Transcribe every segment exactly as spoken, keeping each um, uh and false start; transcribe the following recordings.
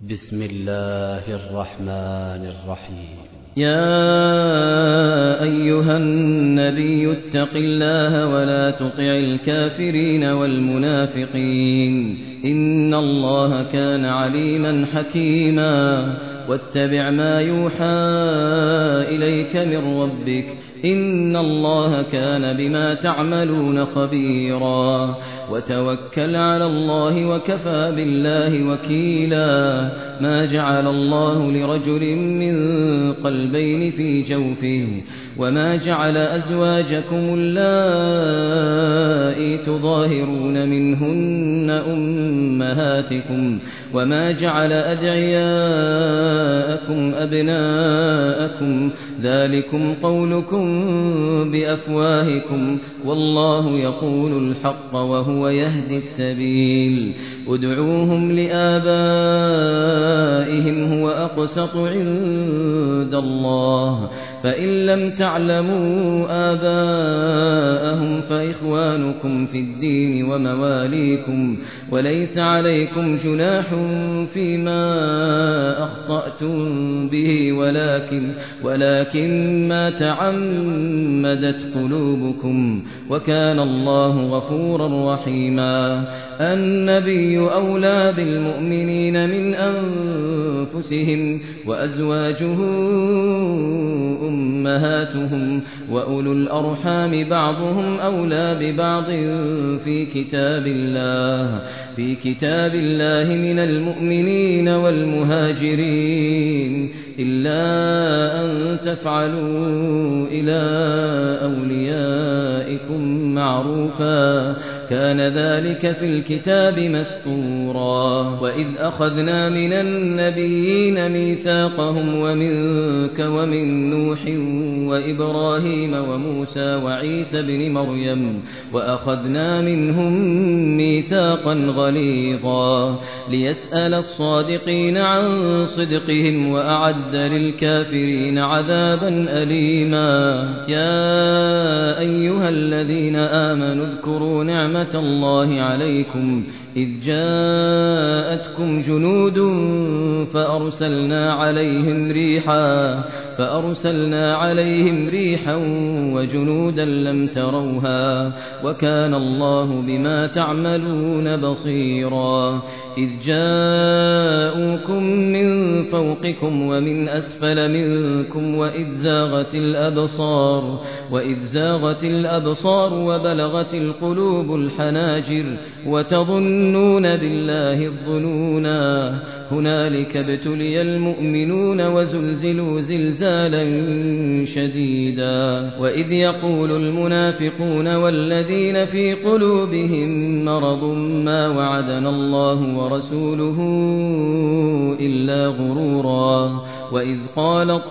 بسم الله الرحمن الرحيم. يا أيها النبي اتق الله ولا تطع الكافرين والمنافقين إن الله كان عليما حكيما واتبع ما يوحى إليك من ربك إن الله كان بما تعملون خبيرا وتوكل على الله وكفى بالله وكيلا ما جعل الله لرجل من قلبين في جوفه وما جعل أزواجكم اللائي تظاهرون منهن أمهاتكم وما جعل أدعياءكم أبناءكم ذلكم قولكم بأفواهكم والله يقول الحق وهو يهدي السبيل ادعوهم لآبائهم هو أقسط عند الله فإن لم تعلموا آباءهم فإخوانكم في الدين ومواليكم وليس عليكم جناح فيما أخطأتم به ولكن, ولكن ما تعمدت قلوبكم وكان الله غفورا رحيما. النبي أولى بالمؤمنين من أنفسهم وأزواجه أمهاتهم وأولو الأرحام بعضهم أولى ببعض في كتاب الله في كتاب الله من المؤمنين والمهاجرين إلا أن تفعلوا إلى أوليائكم معروفا كان ذلك في الكتاب مسطورا. وإذ أخذنا من النبيين ميثاقهم ومنك ومن نوح وإبراهيم وموسى وعيسى بن مريم وأخذنا منهم ميثاقا غليظا ليسأل الصادقين عن صدقهم وأعد للكافرين عذابا أليما. يا أيها الذين آمنوا اذكروا نعمة الله عليكم إذ جاءتكم جنود فأرسلنا عليهم ريحا فأرسلنا عليهم ريحا وجنودا لم تروها وكان الله بما تعملون بصيرا. إذ جاءوكم من فوقكم ومن أسفل منكم وإذ زاغت الأبصار وإذ زاغت الأبصار وبلغت القلوب الحناجر وتظنون بالله الظنونا هنالك ابتلي المؤمنون وزلزلوا زلزالا شديدا. وإذ يقول المنافقون والذين في قلوبهم مرض ما وعدنا الله ورسوله إلا غرورا. وإذ قالت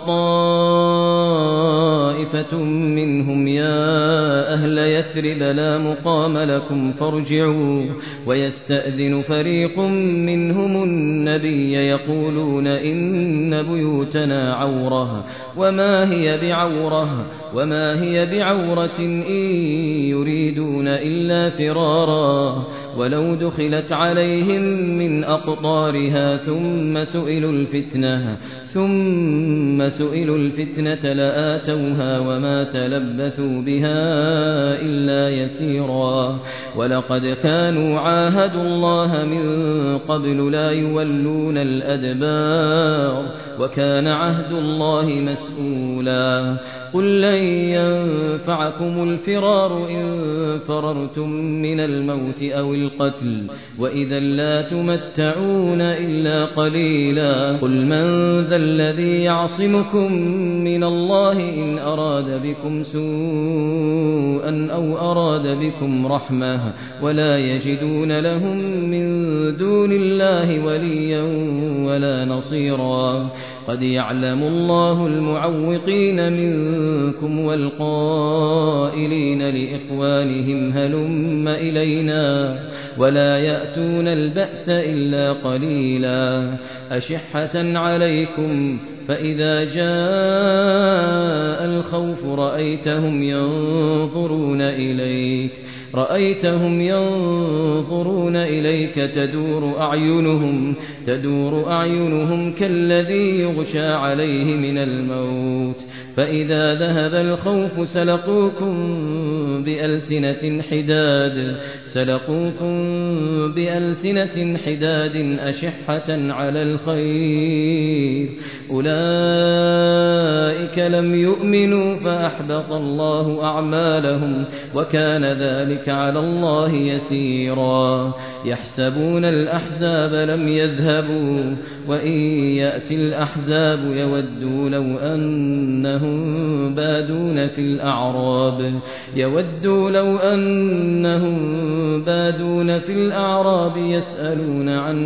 طائفة منهم يا أهل يثرب لا مقام لكم فارجعوا ويستأذن فريق منهم النبي يقولون إن بيوتنا عورة وما هي بعورة وما هي بعورة إن يريدون إلا فرارا ولو دخلت عليهم من أقطارها ثم سئلوا الفتنة ثم سئلوا الفتنة لآتوها وما تلبثوا بها إلا يسيرا. ولقد كانوا عاهدوا الله من قبل لا يولون الأدبار وكان عهد الله مسؤولا. قل لن ينفعكم الفرار إن فررتم من الموت أو القتل وإذا لا تمتعون إلا قليلا. قل من ذا الذي يعصمكم من الله إن أراد بكم سوءا أو أراد بكم رحمة ولا يجدون لهم من دون الله وليا ولا نصيرا. قد يعلم الله المعوقين منكم والقائلين لإخوانهم هلم إلينا ولا يأتون البأس إلا قليلا. أشحة عليكم فإذا جاء الخوف رأيتهم ينظرون إليك رأيتهم ينظرون إليك تدور أعينهم تدور أعينهم كالذي يغشى عليه من الموت فإذا ذهب الخوف سلقوكم بألسنة حداد سلقوكم بألسنة حداد أشحة على الخير أولئك لم يؤمنوا فأحبط الله أعمالهم وكان ذلك على الله يسيرا يحسبون الأحزاب لم يذهبوا وإن يأتي الأحزاب يودوا لو أنهم بادون في الأعراب يودوا لو أنهم بادون في الأعراب يسألون عن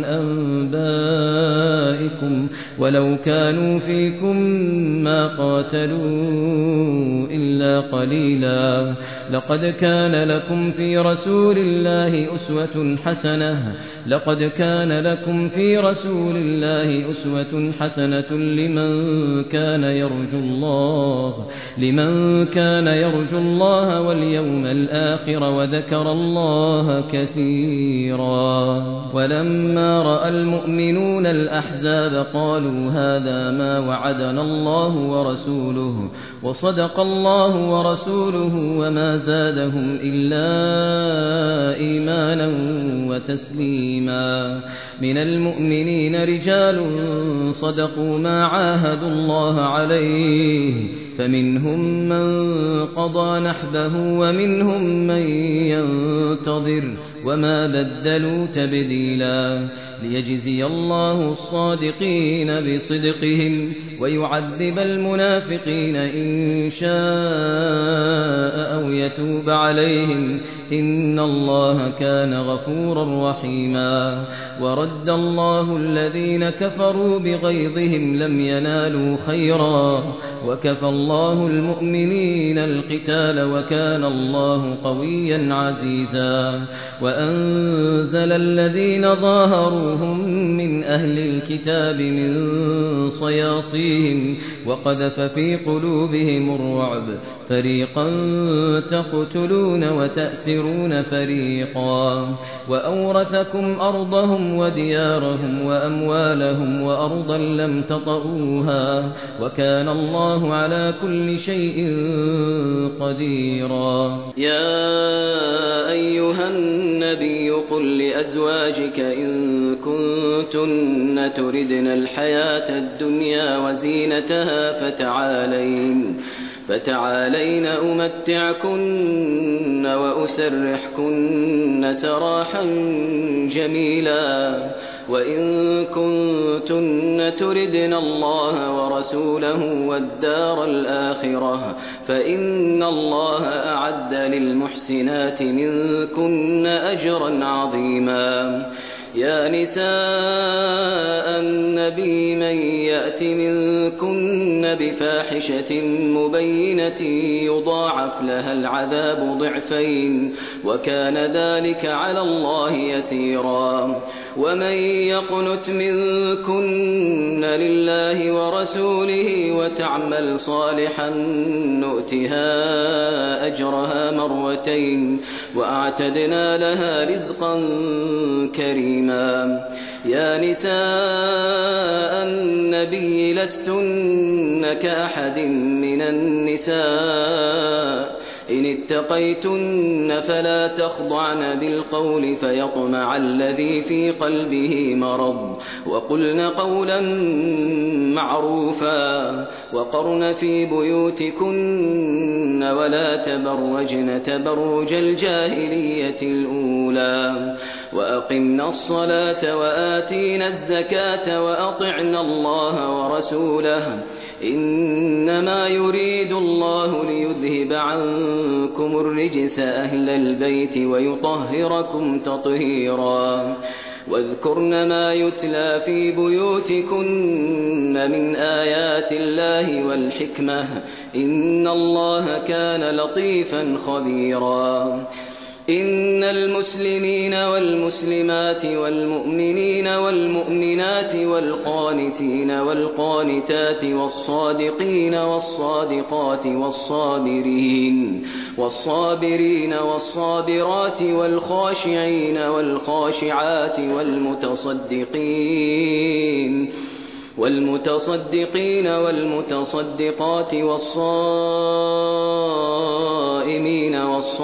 أنبائكم ولو كانوا فيكم ما قاتلوا إلا قليلا لقد كان لكم في رسول الله أسوة حسنة لقد كان لكم في رسول الله أسوة حسنة لمن كان يرجو الله لمن كان يرجو الله واليوم الآخر وذكر الله كثيرا ولما رأى المؤمنون الأحزاب قالوا هذا ما وعدنا الله ورسوله وصدق الله ورسوله وما زادهم إلا إيمانا وتسليما من المؤمنين رجال صدقوا ما عاهدوا الله عليه فمنهم من قضى نحبه ومنهم من ينتظر وما بدلوا تبديلا ليجزي الله الصادقين بصدقهم ويعذب المنافقين إن شاء أو يتوب عليهم إن الله كان غفورا رحيما ورد الله الذين كفروا بغيظهم لم ينالوا خيرا وكفى الله المؤمنين القتال وكان الله قويا عزيزا وأنزل الذين ظاهروهم من أهل الكتاب من صياصيهم وقذف في قلوبهم الرعب فريقا تقتلون وتأسرون فريقا وأورثكم أرضهم وديارهم وأموالهم وأرضا لم تطئوها وكان الله على كل شيء قديرا يا أيها النبي قل لأزواجك إن كنتن تردن الحياة الدنيا وزينتها فتعالين فتعالين أمتعكن وأسرحكن سراحا جميلا وإن كنتن تردن الله ورسوله والدار الآخرة فإن الله أعد للمحسنات منكن أجرا عظيما يا نساء النبي من يأت منكن بفاحشة مبينة يضاعف لها العذاب ضعفين وكان ذلك على الله يسيرا ومن يقنت منكن لله ورسوله وتعمل صالحا نؤتها أجرها مرتين وأعتدنا لها رزقا كريما يا نساء النبي لستن كأحد من النساء إن اتقيتن فلا تخضعن بالقول فيطمع الذي في قلبه مرض وقلن قولا معروفا وقرن في بيوتكن ولا تبرجن تبرج الجاهلية الأولى وأقمنا الصلاة وآتينا الزكاة وأطعنا الله ورسوله إنما يريد الله ليذهب عنكم الرجس أهل البيت ويطهركم تطهيرا واذكرن ما يتلى في بيوتكن من آيات الله والحكمة إن الله كان لطيفا خبيرا إن المسلمين والمسلمات والمؤمنين والمؤمنات والقانتين والقانتات والصادقين والصادقات والصابرين والصابرين والصابرات والخاشعين والخاشعات والمتصدقين والمتصدقين والمتصدقات والصائمين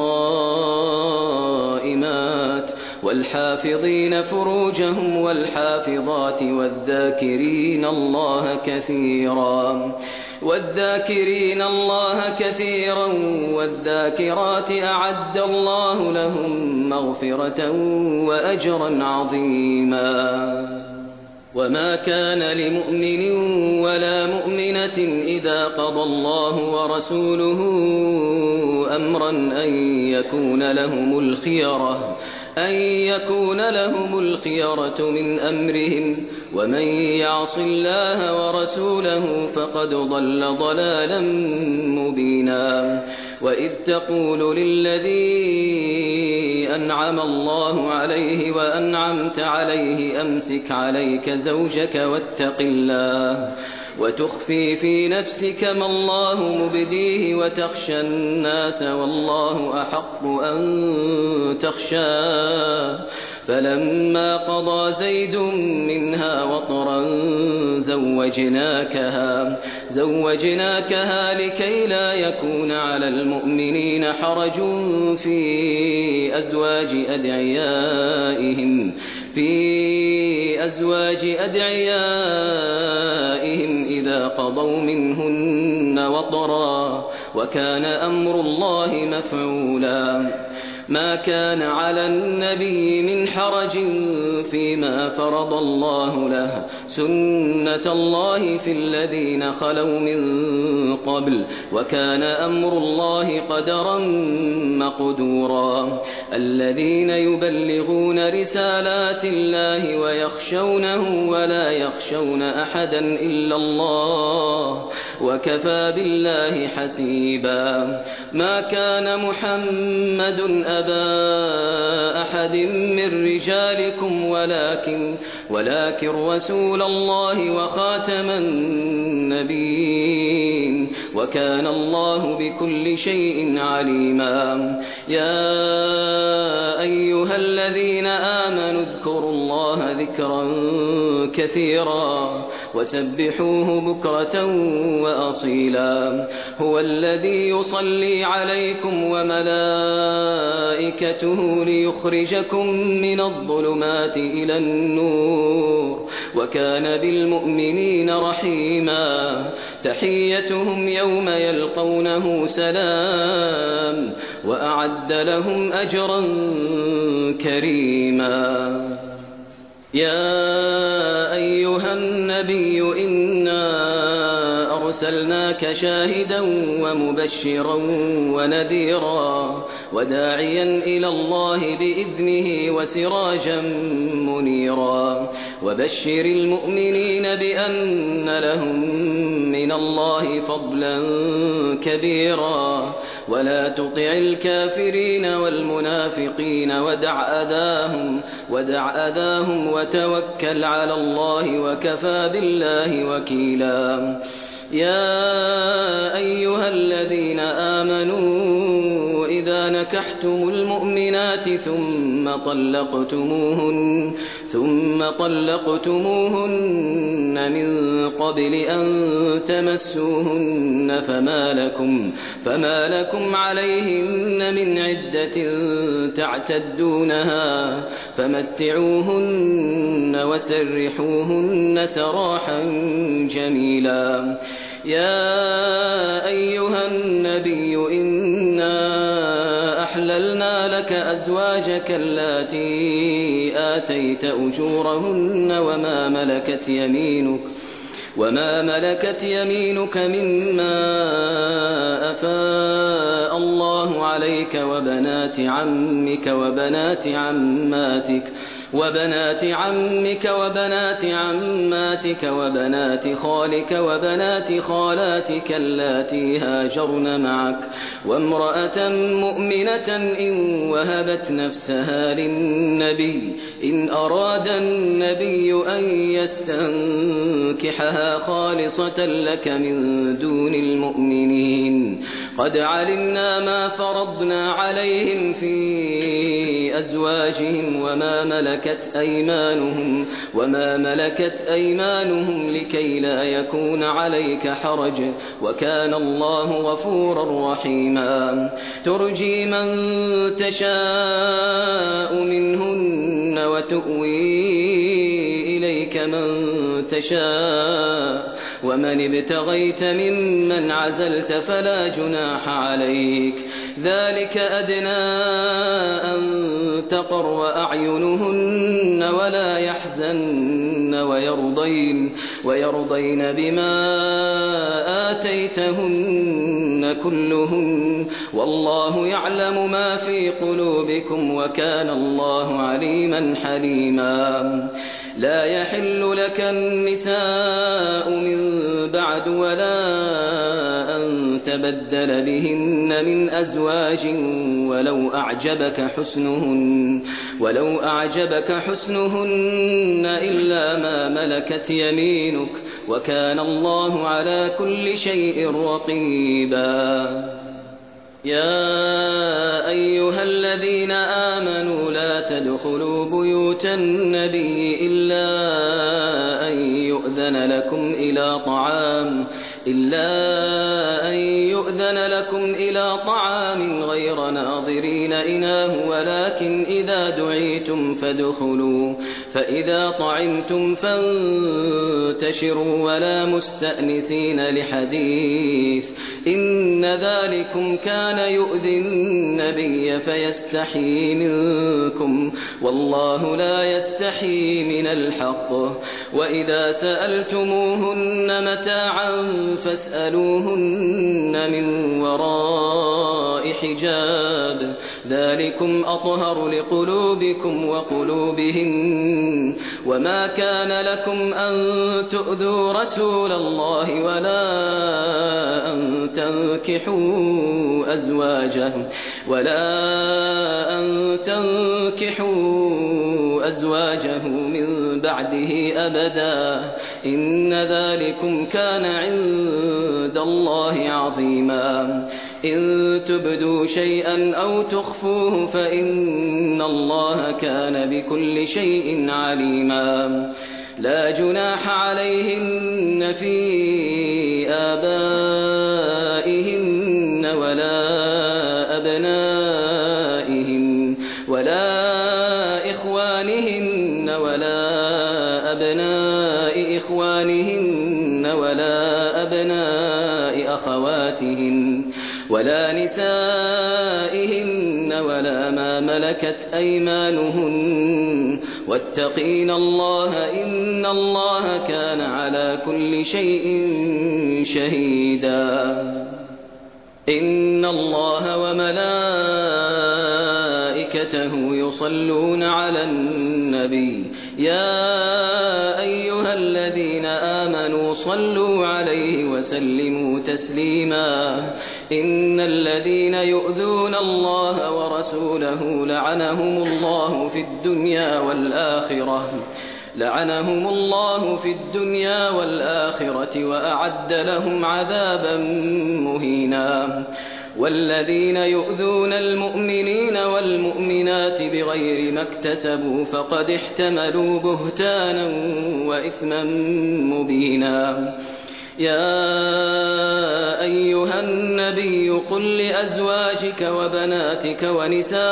والصائمات والحافظين فروجهم والحافظات والذاكرين الله كثيرا والذاكرين الله كثيرا والذاكرات أعد الله لهم مغفرة وأجرا عظيما. وما كان لمؤمن ولا مؤمنة إذا قضى الله ورسوله أمرا أن يكون لهم الخيرة أن يكون لهم الخيرة من أمرهم ومن يعص الله ورسوله فقد ضل ضلالا مبينا. وإذ تقول للذي أنعم الله عليه وأنعمت عليه أمسك عليك زوجك واتق الله وتخفي في نفسك ما الله مبديه وتخشى الناس والله أحق أن تخشاه فلما قضى زيد منها وطرا زوجناكها زوجناكها لكي لا يكون على المؤمنين حرج في أزواج أدعيائهم في أزواج أدعيائهم إذا قضوا منهن وطرا وكان أمر الله مفعولا. ما كان على النبي من حرج فيما فرض الله له سنة الله في الذين خلوا من قبل وكان أمر الله قدرا مقدورا. الذين يبلغون رسالات الله ويخشونه ولا يخشون أحدا إلا الله وكفى بالله حسيبا. ما كان محمد أبا أحد من رجالكم ولكن ولكن رسول الله وخاتم النبيين وكان الله بكل شيء عليما. يا أيها الذين آمنوا اذكروا الله ذكرا كثيرا وسبحوه بكرة وأصيلا. هو الذي يصلي عليكم وملائكته ليخرجكم من الظلمات إلى النور وكان بالمؤمنين رحيما. تحيتهم يوم يلقونه سلام وأعد لهم أجرا كريما. يا أيها النبي إنا أرسلناك شاهدا ومبشرا ونذيرا وداعيا إلى الله بإذنه وسراجا منيرا. وبشر المؤمنين بأن لهم من الله فضلا كبيرا ولا تطع الكافرين والمنافقين ودع أذاهم ودع أذاهم وتوكل على الله وكفى بالله وكيلا. يا أيها الذين آمنوا إذا نكحتم المؤمنات ثم طلقتموهن ثم طلقتموهن من قبل أن تمسوهن فما لكم فما لكم عليهن من عدة تعتدونها فمتعوهن وسرحوهن سراحا جميلا. يا أيها النبي إنا أحللنا لك أزواجك اللاتي آتيت أجورهن وما ملكت يمينك وما ملكت يمينك مما أفاء الله عليك وبنات عمك وبنات عماتك وبنات عمك وبنات عماتك وبنات خالك وبنات خالاتك اللاتي هاجرن معك وامرأة مؤمنة إن وهبت نفسها للنبي إن أراد النبي أن يستنكحها خالصة لك من دون المؤمنين قد علمنا ما فرضنا عليهم في أزواجهم وما ملكت أيمانهم وما ملكت أيمانهم لكي لا يكون عليك حرج وكان الله غفورا رحيما ترجي من تشاء منهن وتؤوي إليك من تشاء ومن ابتغيت ممن عزلت فلا جناح عليك ذلك أدنى أن تقر أعينهن ولا يحزن ويرضين, ويرضين بما آتيتهن كلهن والله يعلم ما في قلوبكم وكان الله عليما حليما لا يحل لك النساء من بعد ولا أن تبدل بهن من أزواج ولو أعجبك حسنهن ولو أعجبك حسنهن إلا ما ملكت يمينك وكان الله على كل شيء رقيبا يا أيها الذين آمنوا لا تدخلوا بيوت النبي إلا أن يؤذن لكم إلى طعام إلا أن يؤذن لكم إلى طعام غير ناظرين إناه ولكن إذا دعيتم فادخلوا فإذا طعمتم فانتشروا ولا مستأنسين لحديث إن ذلكم كان يؤذي النبي فيستحيي منكم والله لا يستحيي من الحق وإذا سألتموهن متاعا فاسألوهن من وراء حجاب ذلكم أطهر لقلوبكم وقلوبهن وما كان لكم أن تؤذوا رسول الله ولا أن تنكحوا أزواجه ولا أن تنكحوا أزواجه من بعده أبدا إن ذلكم كان عند الله عظيما إن تبدوا شيئا أو تخفوه فإن الله كان بكل شيء عليما لا جناح عليهن في آبائهن ولا أبنائهن ولا إخوانهن ولا أبناء إخوانهن ولا أبناء أخواتهن ولا نسائهن ولا ما ملكت أيمانهن واتقين الله إن الله كان على كل شيء شهيدا إن الله وملائكته يصلون على النبي يا أيها الذين آمنوا صلوا عليه وسلموا تسليما إن الذين يؤذون الله ورسوله لعنهم الله في الدنيا والآخرة لعنهم الله في الدنيا والآخرة وأعد لهم عذابا مهينا والذين يؤذون المؤمنين والمؤمنات بغير ما اكتسبوا فقد احتملوا بهتانا وإثما مبينا يا أيها النبي قل لأزواجك وبناتك ونساء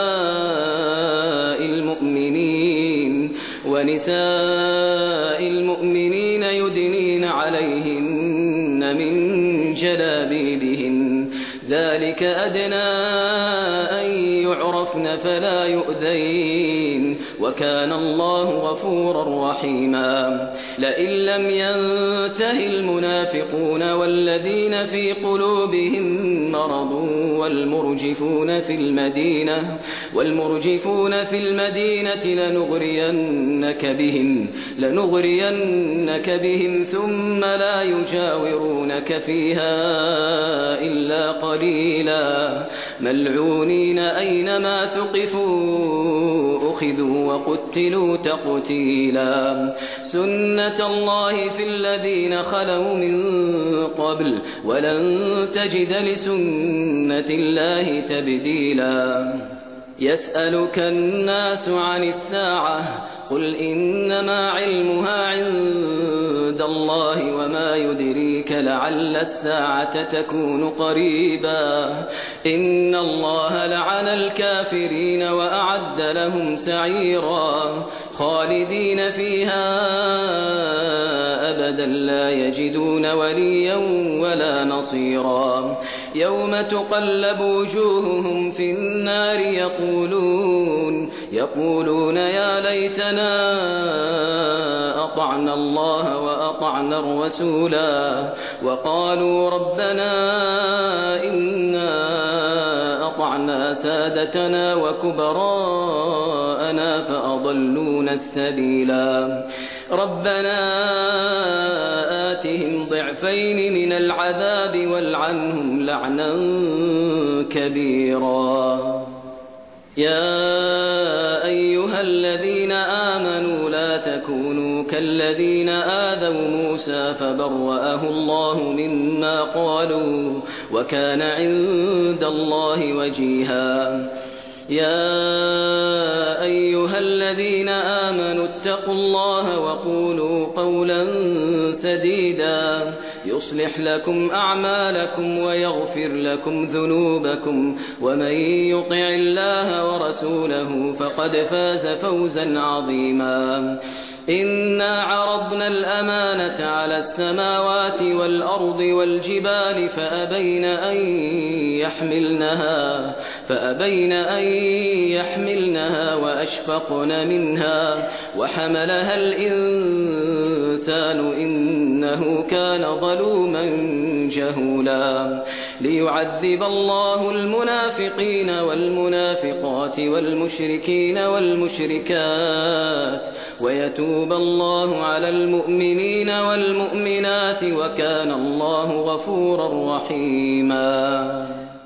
المؤمنين ونساء المؤمنين يدنين عليهن من جلابيبهن ذلك أدنى أن يعرفن فلا يؤذين وكان الله غفورا رحيما لئن لم ينته المنافقون والذين في قلوبهم مرض والمرجفون في المدينة والمرجفون في المدينة لنغرينك بهم لنغرينك بهم ثم لا يجاورونك فيها إلا قليلا ملعونين أينما ثقفوا أخذوا وقتلوا تقتيلا سنة الله في الذين خلوا من قبل ولن تجد لسنة الله تبديلا يسألك الناس عن الساعة قل إنما علمها عند الله وما يدريك لعل الساعة تكون قريبا إن الله لعن الكافرين وأعد لهم سعيرا خالدين فيها أبدا لا يجدون وليا ولا نصيرا يوم تقلب وجوههم في النار يقولون يقولون يا ليتنا أطعنا الله وأطعنا الرسولا وقالوا ربنا إنا أطعنا سادتنا وكبراءنا فأضلونا السبيلا ربنا آتهم ضعفين من العذاب والعنهم لعنا كبيرا يا أيها الذين آمنوا لا تكونوا كالذين آذوا موسى فبرأه الله مما قالوا وكان عند الله وجيها يا أيها الذين آمنوا اتقوا الله وقولوا قولا سديدا يصلح لكم أعمالكم ويغفر لكم ذنوبكم ومن يطع الله ورسوله فقد فاز فوزا عظيما إنا عرضنا الأمانة على السماوات والأرض والجبال فأبين أن يحملنها فأبين أن يحملنها وأشفقن منها وحملها الإنسان إنه كان ظلوما جهولا ليعذب الله المنافقين والمنافقات والمشركين والمشركات ويتوب الله على المؤمنين والمؤمنات وكان الله غفورا رحيما